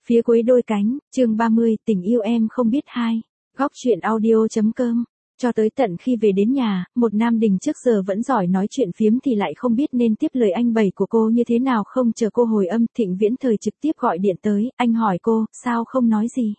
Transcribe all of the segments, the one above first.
Phía cuối đôi cánh, chương 30, tình yêu em không biết hai. Góc truyện audio.com. Cho tới tận khi về đến nhà, một Nam Đình trước giờ vẫn giỏi nói chuyện phiếm thì lại không biết nên tiếp lời anh bày của cô như thế nào. Không chờ cô hồi âm, Thịnh Viễn Thời trực tiếp gọi điện tới, anh hỏi cô, sao không nói gì.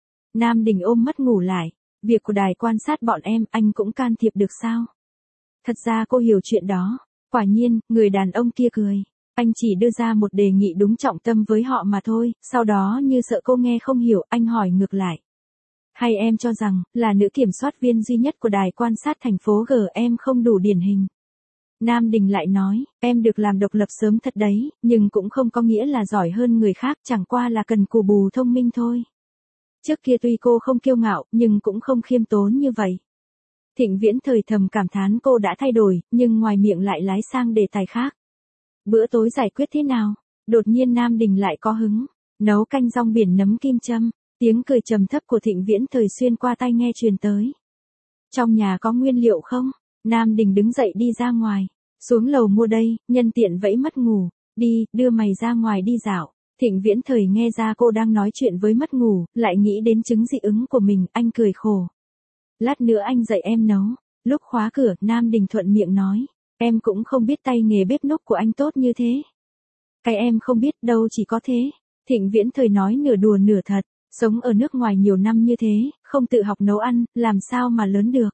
Nam Đình ôm mất ngủ lại, việc của đài quan sát bọn em, anh cũng can thiệp được sao? Thật ra cô hiểu chuyện đó. Quả nhiên, người đàn ông kia cười. Anh chỉ đưa ra một đề nghị đúng trọng tâm với họ mà thôi, sau đó như sợ cô nghe không hiểu, anh hỏi ngược lại. Hay em cho rằng, là nữ kiểm soát viên duy nhất của đài quan sát thành phố G em không đủ điển hình. Nam Đình lại nói, em được làm độc lập sớm thật đấy, nhưng cũng không có nghĩa là giỏi hơn người khác, chẳng qua là cần cù bù thông minh thôi. Trước kia tuy cô không kiêu ngạo, nhưng cũng không khiêm tốn như vậy. Thịnh Viễn Thời thầm cảm thán cô đã thay đổi, nhưng ngoài miệng lại lái sang đề tài khác. Bữa tối giải quyết thế nào? Đột nhiên Nam Đình lại có hứng. Nấu canh rong biển nấm kim châm. Tiếng cười trầm thấp của Thịnh Viễn Thời xuyên qua tai nghe truyền tới. Trong nhà có nguyên liệu không? Nam Đình đứng dậy đi ra ngoài. Xuống lầu mua đây, nhân tiện vẫy mất ngủ. Đi, đưa mày ra ngoài đi dạo. Thịnh Viễn Thời nghe ra cô đang nói chuyện với mất ngủ, lại nghĩ đến chứng dị ứng của mình, anh cười khổ. Lát nữa anh dạy em nấu. Lúc khóa cửa, Nam Đình thuận miệng nói. Em cũng không biết tay nghề bếp núc của anh tốt như thế. Cái em không biết đâu chỉ có thế. Thịnh Viễn Thời nói nửa đùa nửa thật. Sống ở nước ngoài nhiều năm như thế, không tự học nấu ăn, làm sao mà lớn được.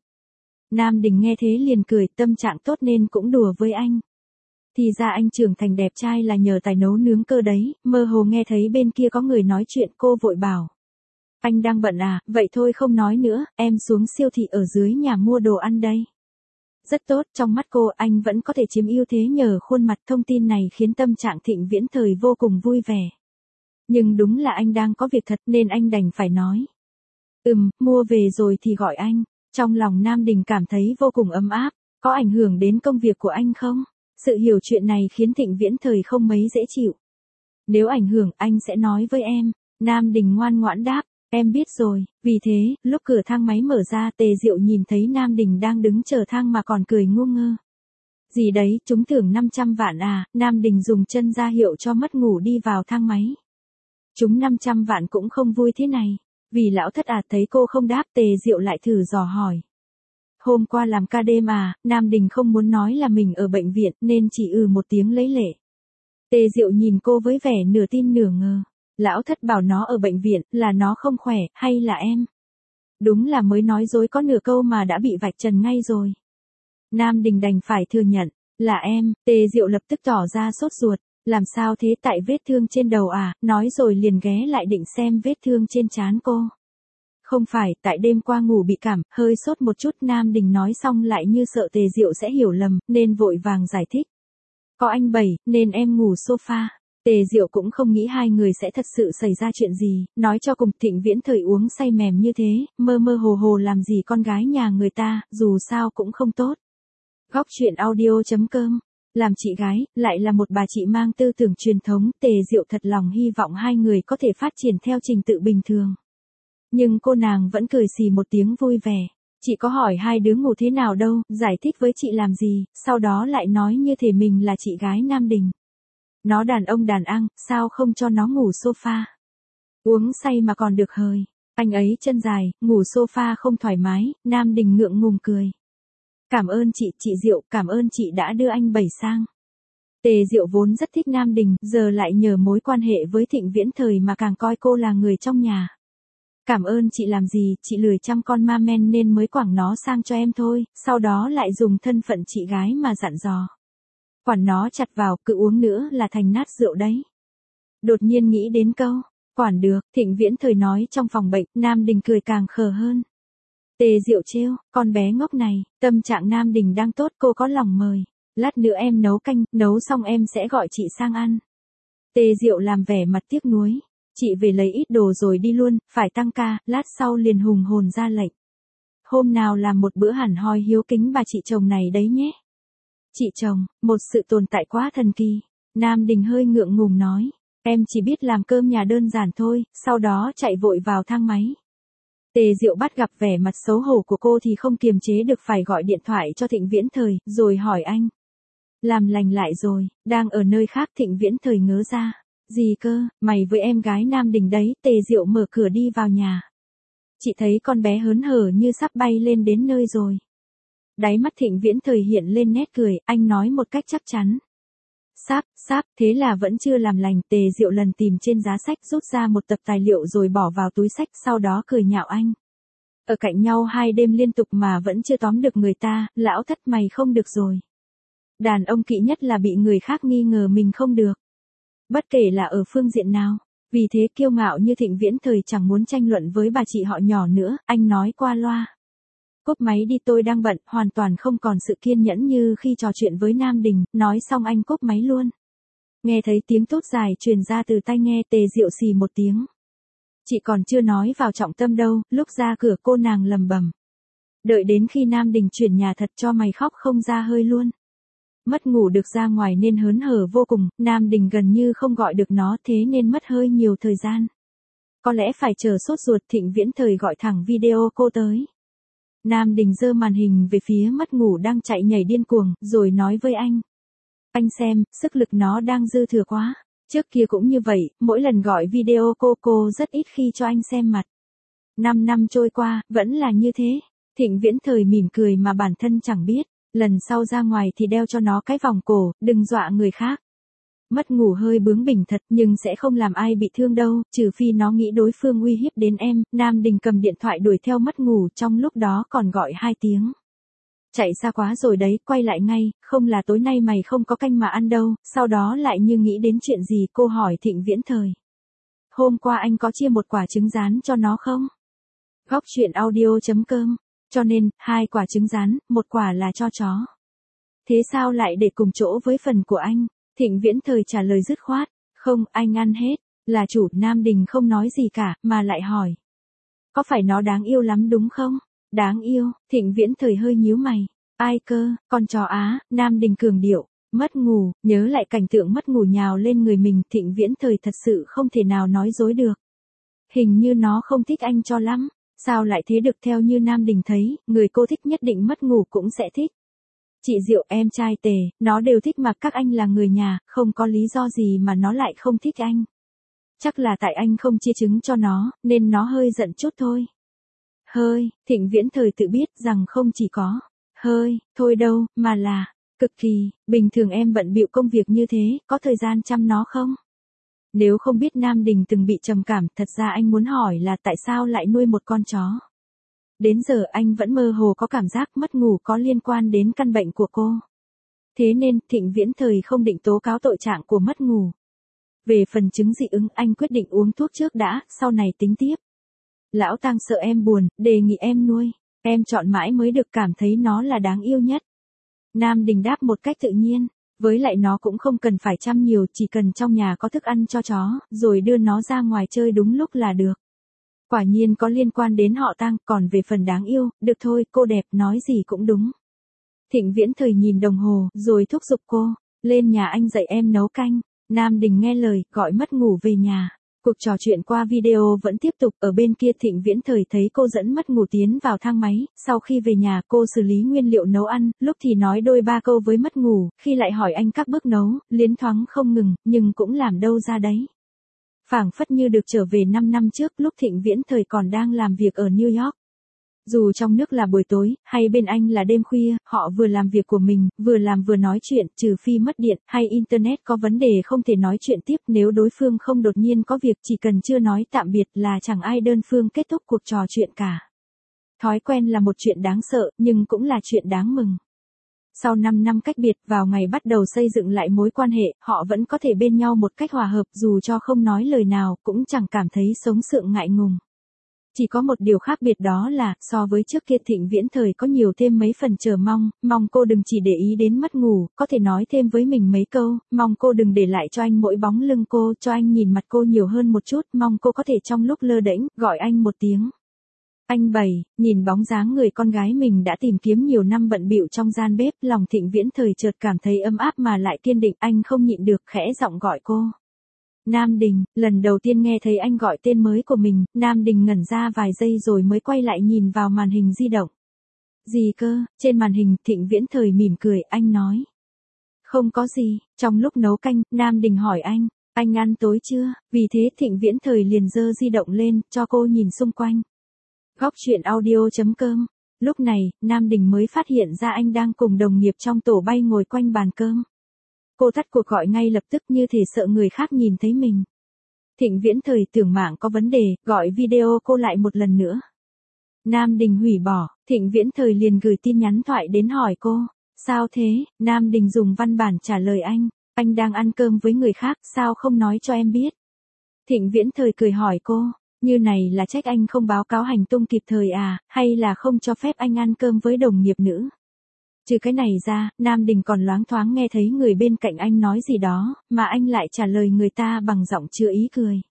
Nam Đình nghe thế liền cười, tâm trạng tốt nên cũng đùa với anh. Thì ra anh trưởng thành đẹp trai là nhờ tài nấu nướng cơ đấy, mơ hồ nghe thấy bên kia có người nói chuyện, cô vội bảo. Anh đang bận à, vậy thôi không nói nữa, em xuống siêu thị ở dưới nhà mua đồ ăn đây. Rất tốt, trong mắt cô anh vẫn có thể chiếm ưu thế nhờ khuôn mặt. Thông tin này khiến tâm trạng Thịnh Viễn Thời vô cùng vui vẻ. Nhưng đúng là anh đang có việc thật nên anh đành phải nói. Mua về rồi thì gọi anh. Trong lòng Nam Đình cảm thấy vô cùng ấm áp. Có ảnh hưởng đến công việc của anh không? Sự hiểu chuyện này khiến Thịnh Viễn Thời không mấy dễ chịu. Nếu ảnh hưởng anh sẽ nói với em. Nam Đình ngoan ngoãn đáp. Em biết rồi, vì thế, lúc cửa thang máy mở ra Tề Diệu nhìn thấy Nam Đình đang đứng chờ thang mà còn cười ngu ngơ. Gì đấy, trúng thưởng 500 vạn à, Nam Đình dùng chân ra hiệu cho mất ngủ đi vào thang máy. Trúng 500 vạn cũng không vui thế này, vì lão thất thấy cô không đáp Tề Diệu lại thử dò hỏi. Hôm qua làm ca đêm à, Nam Đình không muốn nói là mình ở bệnh viện nên chỉ một tiếng lấy lệ. Tề Diệu nhìn cô với vẻ nửa tin nửa ngờ. Lão thất bảo nó ở bệnh viện, là nó không khỏe, hay là em? Đúng là mới nói dối có nửa câu mà đã bị vạch trần ngay rồi. Nam Đình đành phải thừa nhận, là em. Tề Diệu lập tức tỏ ra sốt ruột. Làm sao thế, tại vết thương trên đầu à, nói rồi liền ghé lại định xem vết thương trên trán cô. Không phải, tại đêm qua ngủ bị cảm, hơi sốt một chút. Nam Đình nói xong lại như sợ Tề Diệu sẽ hiểu lầm, nên vội vàng giải thích. Có anh Bảy, nên em ngủ sofa. Tề Diệu cũng không nghĩ hai người sẽ thật sự xảy ra chuyện gì, nói cho cùng Thịnh Viễn Thời uống say mềm như thế, mơ mơ hồ hồ làm gì con gái nhà người ta, dù sao cũng không tốt. Góc truyện audio.com. Làm chị gái, lại là một bà chị mang tư tưởng truyền thống, Tề Diệu thật lòng hy vọng hai người có thể phát triển theo trình tự bình thường. Nhưng cô nàng vẫn cười xì một tiếng vui vẻ. Chị có hỏi hai đứa ngủ thế nào đâu, giải thích với chị làm gì, sau đó lại nói như thể mình là chị gái Nam Đình. Nó đàn ông đàn ăn, sao không cho nó ngủ sofa? Uống say mà còn được hời. Anh ấy chân dài, ngủ sofa không thoải mái. Nam Đình ngượng ngùng cười. Cảm ơn chị Diệu, cảm ơn chị đã đưa anh Bảy sang. Tề Diệu vốn rất thích Nam Đình, giờ lại nhờ mối quan hệ với Thịnh Viễn Thời mà càng coi cô là người trong nhà. Cảm ơn chị làm gì, chị lười chăm con ma men nên mới quẳng nó sang cho em thôi, sau đó lại dùng thân phận chị gái mà dặn dò. Quản nó chặt vào, cứ uống nữa là thành nát rượu đấy. Đột nhiên nghĩ đến câu, quản được, Thịnh Viễn Thời nói trong phòng bệnh. Nam Đình cười càng khờ hơn. Tề Diệu trêu, con bé ngốc này, tâm trạng Nam Đình đang tốt, cô có lòng mời. Lát nữa em nấu canh, nấu xong em sẽ gọi chị sang ăn. Tề Diệu làm vẻ mặt tiếc nuối. Chị về lấy ít đồ rồi đi luôn, phải tăng ca, lát sau liền hùng hồn ra lệnh. Hôm nào làm một bữa hẳn hoi hiếu kính bà chị chồng này đấy nhé. Chị chồng, một sự tồn tại quá thần kỳ. Nam Đình hơi ngượng ngùng nói. Em chỉ biết làm cơm nhà đơn giản thôi, sau đó chạy vội vào thang máy. Tề Diệu bắt gặp vẻ mặt xấu hổ của cô thì không kiềm chế được phải gọi điện thoại cho Thịnh Viễn Thời, rồi hỏi anh. Làm lành lại rồi, đang ở nơi khác. Thịnh Viễn Thời ngớ ra. Gì cơ, mày với em gái Nam Đình đấy, Tề Diệu mở cửa đi vào nhà. Chị thấy con bé hớn hở như sắp bay lên đến nơi rồi. Đáy mắt Thịnh Viễn Thời hiện lên nét cười, anh nói một cách chắc chắn. Sáp, thế là vẫn chưa làm lành. Tề Diệu lần tìm trên giá sách rút ra một tập tài liệu rồi bỏ vào túi sách, sau đó cười nhạo anh. Ở cạnh nhau 2 đêm liên tục mà vẫn chưa tóm được người ta, lão thất mày không được rồi. Đàn ông kỵ nhất là bị người khác nghi ngờ mình không được. Bất kể là ở phương diện nào. Vì thế kiêu ngạo như Thịnh Viễn Thời chẳng muốn tranh luận với bà chị họ nhỏ nữa, anh nói qua loa. Cúp máy đi, tôi đang bận, hoàn toàn không còn sự kiên nhẫn như khi trò chuyện với Nam Đình, nói xong anh cúp máy luôn. Nghe thấy tiếng tốt dài truyền ra từ tai nghe, Tề Diệu xì một tiếng. Chị còn chưa nói vào trọng tâm đâu, lúc ra cửa cô nàng lầm bầm. Đợi đến khi Nam Đình chuyển nhà thật cho mày khóc không ra hơi luôn. Mất ngủ được ra ngoài nên hớn hở vô cùng, Nam Đình gần như không gọi được nó, thế nên mất hơi nhiều thời gian. Có lẽ phải chờ sốt ruột, Thịnh Viễn Thời gọi thẳng video cô tới. Nam Đình giơ màn hình về phía mất ngủ đang chạy nhảy điên cuồng, rồi nói với anh. Anh xem, sức lực nó đang dư thừa quá. Trước kia cũng như vậy, mỗi lần gọi video cô rất ít khi cho anh xem mặt. 5 năm trôi qua, vẫn là như thế. Thịnh Viễn Thời mỉm cười mà bản thân chẳng biết. Lần sau ra ngoài thì đeo cho nó cái vòng cổ, đừng dọa người khác. Mất ngủ hơi bướng bỉnh thật nhưng sẽ không làm ai bị thương đâu, trừ phi nó nghĩ đối phương uy hiếp đến em. Nam Đình cầm điện thoại đuổi theo mất ngủ, trong lúc đó còn gọi 2 tiếng. Chạy xa quá rồi đấy, quay lại ngay, không là tối nay mày không có canh mà ăn đâu. Sau đó lại như nghĩ đến chuyện gì, cô hỏi Thịnh Viễn Thời. Hôm qua anh có chia một quả trứng rán cho nó không? Góc truyện audio.com. Cho nên, 2 quả trứng rán, 1 quả là cho chó. Thế sao lại để cùng chỗ với phần của anh? Thịnh Viễn Thời trả lời dứt khoát. Không, anh ăn hết. Là chủ. Nam Đình không nói gì cả, mà lại hỏi. Có phải nó đáng yêu lắm đúng không? Đáng yêu. Thịnh Viễn Thời hơi nhíu mày. Ai cơ, con chó á? Nam Đình cường điệu. Mất ngủ, nhớ lại cảnh tượng mất ngủ nhào lên người mình, Thịnh Viễn Thời thật sự không thể nào nói dối được. Hình như nó không thích anh cho lắm. Sao lại thế được? Theo như Nam Đình thấy, người cô thích nhất định mất ngủ cũng sẽ thích. Chị Diệu, em trai Tề, nó đều thích mà các anh là người nhà, không có lý do gì mà nó lại không thích anh. Chắc là tại anh không chia trứng cho nó, nên nó hơi giận chút thôi. Hơi, Thịnh Viễn Thời tự biết rằng không chỉ có hơi, thôi đâu, mà là cực kỳ. Bình thường em bận bịu công việc như thế, có thời gian chăm nó không? Nếu không biết Nam Đình từng bị trầm cảm, thật ra anh muốn hỏi là tại sao lại nuôi một con chó. Đến giờ anh vẫn mơ hồ có cảm giác mất ngủ có liên quan đến căn bệnh của cô. Thế nên, Thịnh Viễn Thời không định tố cáo tội trạng của mất ngủ. Về phần chứng dị ứng, anh quyết định uống thuốc trước đã, sau này tính tiếp. Lão Tăng sợ em buồn, đề nghị em nuôi. Em chọn mãi mới được, cảm thấy nó là đáng yêu nhất. Nam Đình đáp một cách tự nhiên. Với lại nó cũng không cần phải chăm nhiều, chỉ cần trong nhà có thức ăn cho chó, rồi đưa nó ra ngoài chơi đúng lúc là được. Quả nhiên có liên quan đến họ Tăng, còn về phần đáng yêu, được thôi, cô đẹp, nói gì cũng đúng. Thịnh Viễn Thời nhìn đồng hồ, rồi thúc giục cô, lên nhà anh dạy em nấu canh. Nam Đình nghe lời, gọi mất ngủ về nhà. Cuộc trò chuyện qua video vẫn tiếp tục, ở bên kia Thịnh Viễn Thời thấy cô dẫn mất ngủ tiến vào thang máy, sau khi về nhà cô xử lý nguyên liệu nấu ăn, lúc thì nói đôi ba câu với mất ngủ, khi lại hỏi anh các bước nấu, liến thoáng không ngừng, nhưng cũng làm đâu ra đấy. Phảng phất như được trở về 5 năm trước, lúc Thịnh Viễn Thời còn đang làm việc ở New York. Dù trong nước là buổi tối, hay bên anh là đêm khuya, họ vừa làm việc của mình, vừa làm vừa nói chuyện, trừ phi mất điện, hay Internet có vấn đề không thể nói chuyện tiếp. Nếu đối phương không đột nhiên có việc, chỉ cần chưa nói tạm biệt là chẳng ai đơn phương kết thúc cuộc trò chuyện cả. Thói quen là một chuyện đáng sợ, nhưng cũng là chuyện đáng mừng. Sau 5 năm cách biệt, vào ngày bắt đầu xây dựng lại mối quan hệ, họ vẫn có thể bên nhau một cách hòa hợp, dù cho không nói lời nào, cũng chẳng cảm thấy sống sượng ngại ngùng. Chỉ có một điều khác biệt, đó là, so với trước kia Thịnh Viễn Thời có nhiều thêm mấy phần chờ mong cô đừng chỉ để ý đến mất ngủ, có thể nói thêm với mình mấy câu, mong cô đừng để lại cho anh mỗi bóng lưng cô, cho anh nhìn mặt cô nhiều hơn một chút, mong cô có thể trong lúc lơ đễnh, gọi anh một tiếng. Anh bày, nhìn bóng dáng người con gái mình đã tìm kiếm nhiều năm bận bịu trong gian bếp, lòng Thịnh Viễn Thời chợt cảm thấy ấm áp mà lại kiên định, anh không nhịn được khẽ giọng gọi cô. Nam Đình, lần đầu tiên nghe thấy anh gọi tên mới của mình, Nam Đình ngẩn ra vài giây rồi mới quay lại nhìn vào màn hình di động. Gì cơ? Trên màn hình, Thịnh Viễn Thời mỉm cười, anh nói. Không có gì. Trong lúc nấu canh, Nam Đình hỏi anh Anh ăn tối chưa? Vì thế Thịnh Viễn Thời liền giơ di động lên, cho cô nhìn xung quanh. Góc truyện audio.com. Lúc này, Nam Đình mới phát hiện ra anh đang cùng đồng nghiệp trong tổ bay ngồi quanh bàn cơm. Cô tắt cuộc gọi ngay lập tức như thể sợ người khác nhìn thấy mình. Thịnh Viễn Thời tưởng mạng có vấn đề, gọi video cô lại một lần nữa. Nam Đình hủy bỏ, Thịnh Viễn Thời liền gửi tin nhắn thoại đến hỏi cô. Sao thế? Nam Đình dùng văn bản trả lời anh đang ăn cơm với người khác, sao không nói cho em biết? Thịnh Viễn Thời cười hỏi cô, như này là trách anh không báo cáo hành tung kịp thời à, hay là không cho phép anh ăn cơm với đồng nghiệp nữ? Trừ cái này ra, Nam Đình còn loáng thoáng nghe thấy người bên cạnh anh nói gì đó, mà anh lại trả lời người ta bằng giọng chứa ý cười.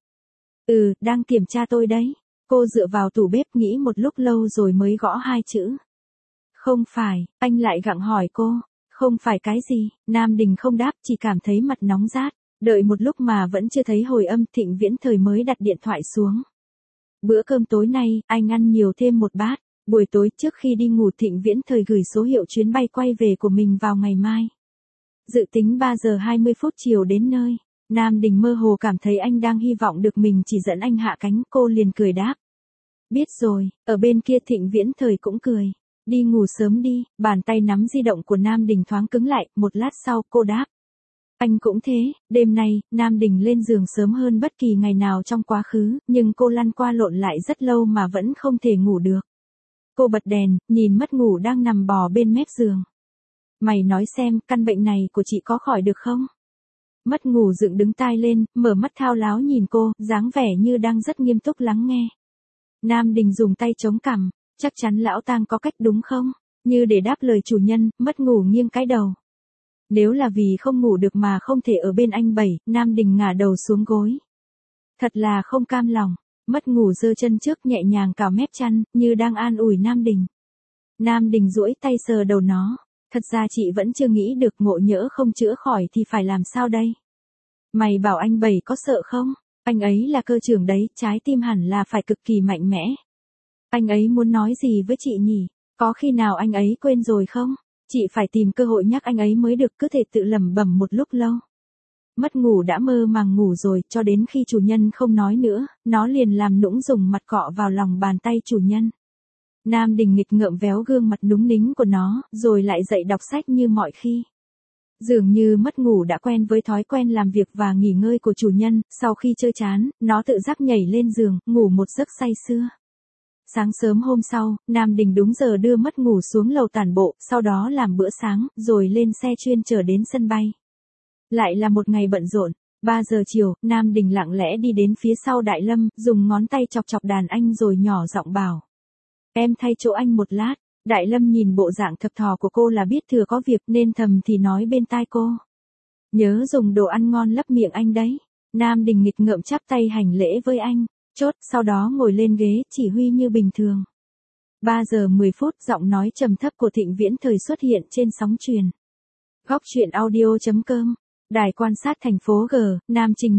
Đang kiểm tra tôi đấy. Cô dựa vào tủ bếp nghĩ một lúc lâu rồi mới gõ hai chữ. Không phải, anh lại gặng hỏi cô. Không phải cái gì? Nam Đình không đáp, chỉ cảm thấy mặt nóng rát. Đợi một lúc mà vẫn chưa thấy hồi âm, Thịnh Viễn Thời mới đặt điện thoại xuống. Bữa cơm tối nay, anh ăn nhiều thêm một bát. Buổi tối trước khi đi ngủ Thịnh Viễn Thời gửi số hiệu chuyến bay quay về của mình vào ngày mai. Dự tính 3 giờ 20 phút chiều đến nơi. Nam Đình mơ hồ cảm thấy anh đang hy vọng được mình chỉ dẫn anh hạ cánh, cô liền cười đáp. Biết rồi, ở bên kia Thịnh Viễn Thời cũng cười. Đi ngủ sớm đi, bàn tay nắm di động của Nam Đình thoáng cứng lại, một lát sau cô đáp. Anh cũng thế, đêm nay, Nam Đình lên giường sớm hơn bất kỳ ngày nào trong quá khứ, nhưng cô lăn qua lộn lại rất lâu mà vẫn không thể ngủ được. Cô bật đèn, nhìn mất ngủ đang nằm bò bên mép giường. Mày nói xem, căn bệnh này của chị có khỏi được không? Mất ngủ dựng đứng tai lên, mở mắt thao láo nhìn cô, dáng vẻ như đang rất nghiêm túc lắng nghe. Nam Đình dùng tay chống cằm, chắc chắn lão tang có cách đúng không? Như để đáp lời chủ nhân, mất ngủ nghiêng cái đầu. Nếu là vì không ngủ được mà không thể ở bên anh Bảy, Nam Đình ngả đầu xuống gối. Thật là không cam lòng, mất ngủ giơ chân trước nhẹ nhàng cào mép chăn, như đang an ủi Nam Đình. Nam Đình duỗi tay sờ đầu nó. Thật ra chị vẫn chưa nghĩ được, ngộ nhỡ không chữa khỏi thì phải làm sao đây? Mày bảo anh Bảy có sợ không? Anh ấy là cơ trưởng đấy, trái tim hẳn là phải cực kỳ mạnh mẽ. Anh ấy muốn nói gì với chị nhỉ? Có khi nào anh ấy quên rồi không? Chị phải tìm cơ hội nhắc anh ấy mới được, cứ thể tự lẩm bẩm một lúc lâu. Mất ngủ đã mơ màng ngủ rồi, cho đến khi chủ nhân không nói nữa, nó liền làm nũng dùng mặt cọ vào lòng bàn tay chủ nhân. Nam Đình nghịch ngợm véo gương mặt núng nính của nó, rồi lại dậy đọc sách như mọi khi. Dường như mất ngủ đã quen với thói quen làm việc và nghỉ ngơi của chủ nhân, sau khi chơi chán, nó tự giác nhảy lên giường, ngủ một giấc say sưa. Sáng sớm hôm sau, Nam Đình đúng giờ đưa mất ngủ xuống lầu tản bộ, sau đó làm bữa sáng, rồi lên xe chuyên chở đến sân bay. Lại là một ngày bận rộn. 3 giờ chiều, Nam Đình lặng lẽ đi đến phía sau Đại Lâm, dùng ngón tay chọc chọc đàn anh rồi nhỏ giọng bảo. Em thay chỗ anh một lát. Đại Lâm nhìn bộ dạng thập thò của cô là biết thừa có việc nên thầm thì nói bên tai cô. Nhớ dùng đồ ăn ngon lấp miệng anh đấy. Nam Đình nghịch ngợm chắp tay hành lễ với anh. Chốt, sau đó ngồi lên ghế chỉ huy như bình thường. 3 giờ 10 phút, giọng nói trầm thấp của Thịnh Viễn Thời xuất hiện trên sóng truyền. Góc truyện audio.com. Đài quan sát thành phố G, Nam Trình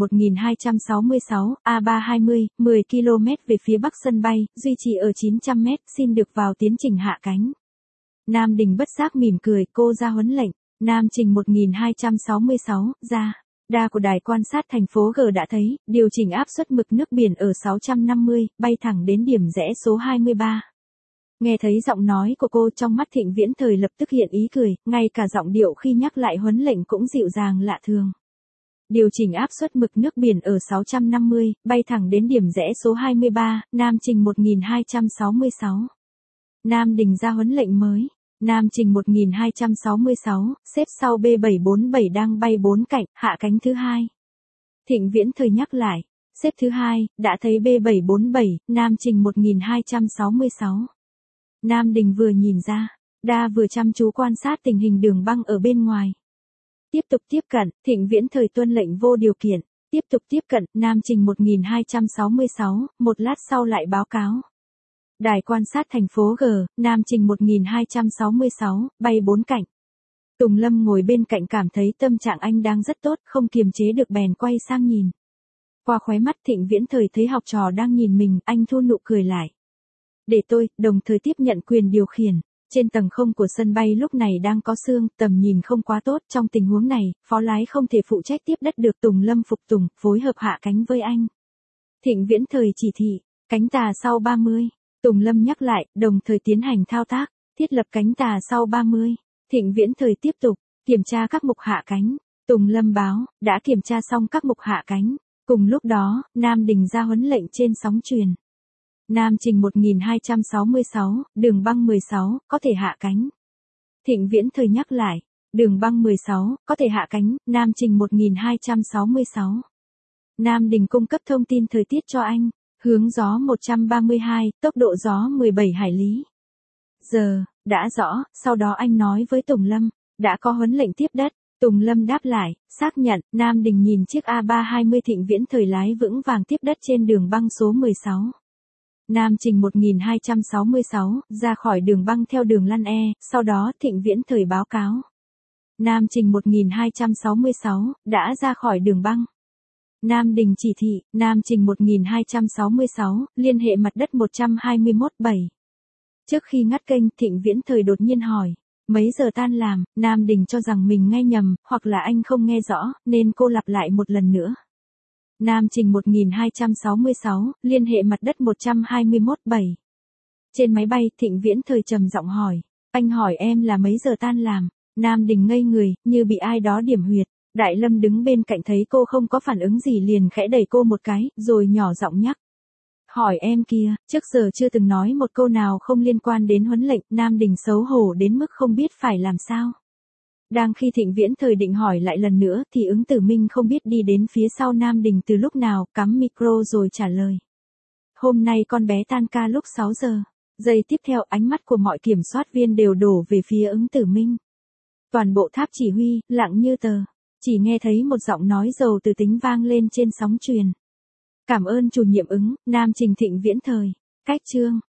1266, A320, 10 km về phía bắc sân bay, duy trì ở 900 m, xin được vào tiến trình hạ cánh. Nam Đình bất giác mỉm cười, cô ra huấn lệnh. Nam Trình 1266, ra. Đa của đài quan sát thành phố G đã thấy, điều chỉnh áp suất mực nước biển ở 650, bay thẳng đến điểm rẽ số 23. Nghe thấy giọng nói của cô, trong mắt Thịnh Viễn Thời lập tức hiện ý cười, ngay cả giọng điệu khi nhắc lại huấn lệnh cũng dịu dàng lạ thường. Điều chỉnh áp suất mực nước biển ở 650, bay thẳng đến điểm rẽ số 23, Nam Trình 1266. Nam Đình ra huấn lệnh mới. Nam Trình 1266, xếp sau B747 đang bay 4 cạnh, hạ cánh thứ hai. Thịnh Viễn Thời nhắc lại, xếp thứ hai, đã thấy B747, Nam Trình 1266. Nam Đình vừa nhìn ra, Đa vừa chăm chú quan sát tình hình đường băng ở bên ngoài. Tiếp tục tiếp cận, Thịnh Viễn Thời tuân lệnh vô điều kiện. Tiếp tục tiếp cận, Nam Trình 1266, một lát sau lại báo cáo. Đài quan sát thành phố G, Nam Trình 1266, bay 4 cạnh. Tùng Lâm ngồi bên cạnh cảm thấy tâm trạng anh đang rất tốt, không kiềm chế được bèn quay sang nhìn. Qua khóe mắt Thịnh Viễn Thời thấy học trò đang nhìn mình, anh thu nụ cười lại. Để tôi, đồng thời tiếp nhận quyền điều khiển. Trên tầng không của sân bay lúc này đang có sương, tầm nhìn không quá tốt, trong tình huống này, phó lái không thể phụ trách tiếp đất được. Tùng Lâm phục tùng, phối hợp hạ cánh với anh. Thịnh Viễn Thời chỉ thị, cánh tà sau 30. Tùng Lâm nhắc lại, đồng thời tiến hành thao tác, thiết lập cánh tà sau 30. Thịnh Viễn Thời tiếp tục, kiểm tra các mục hạ cánh. Tùng Lâm báo, đã kiểm tra xong các mục hạ cánh. Cùng lúc đó, Nam Đình ra huấn lệnh trên sóng truyền. Nam Trình 1266, đường băng 16, có thể hạ cánh. Thịnh Viễn Thời nhắc lại, đường băng 16, có thể hạ cánh, Nam Trình 1266. Nam Đình cung cấp thông tin thời tiết cho anh, hướng gió 132, tốc độ gió 17 hải lý. Giờ, đã rõ, sau đó anh nói với Tùng Lâm, đã có huấn lệnh tiếp đất. Tùng Lâm đáp lại, xác nhận. Nam Đình nhìn chiếc A320 Thịnh Viễn Thời lái vững vàng tiếp đất trên đường băng số 16. Nam Trình 1266, ra khỏi đường băng theo đường lăn E, sau đó Thịnh Viễn Thời báo cáo. Nam Trình 1266, đã ra khỏi đường băng. Nam Đình chỉ thị, Nam Trình 1266, liên hệ mặt đất 121-7. Trước khi ngắt kênh, Thịnh Viễn Thời đột nhiên hỏi, mấy giờ tan làm? Nam Đình cho rằng mình nghe nhầm, hoặc là anh không nghe rõ, nên cô lặp lại một lần nữa. Nam Trình 1266, liên hệ mặt đất 121-7. Trên máy bay, Thịnh Viễn Thời trầm giọng hỏi, anh hỏi em là mấy giờ tan làm? Nam Đình ngây người, như bị ai đó điểm huyệt. Đại Lâm đứng bên cạnh thấy cô không có phản ứng gì liền khẽ đẩy cô một cái, rồi nhỏ giọng nhắc. Hỏi em kia, trước giờ chưa từng nói một câu nào không liên quan đến huấn lệnh. Nam Đình xấu hổ đến mức không biết phải làm sao. Đang khi Thịnh Viễn Thời định hỏi lại lần nữa thì ứng tử Minh không biết đi đến phía sau Nam Đình từ lúc nào, cắm micro rồi trả lời. Hôm nay con bé tan ca lúc 6 giờ. Giây tiếp theo ánh mắt của mọi kiểm soát viên đều đổ về phía ứng tử Minh. Toàn bộ tháp chỉ huy, lặng như tờ. Chỉ nghe thấy một giọng nói giàu từ tính vang lên trên sóng truyền. Cảm ơn chủ nhiệm ứng, Nam Trình Thịnh Viễn Thời. Cách chương.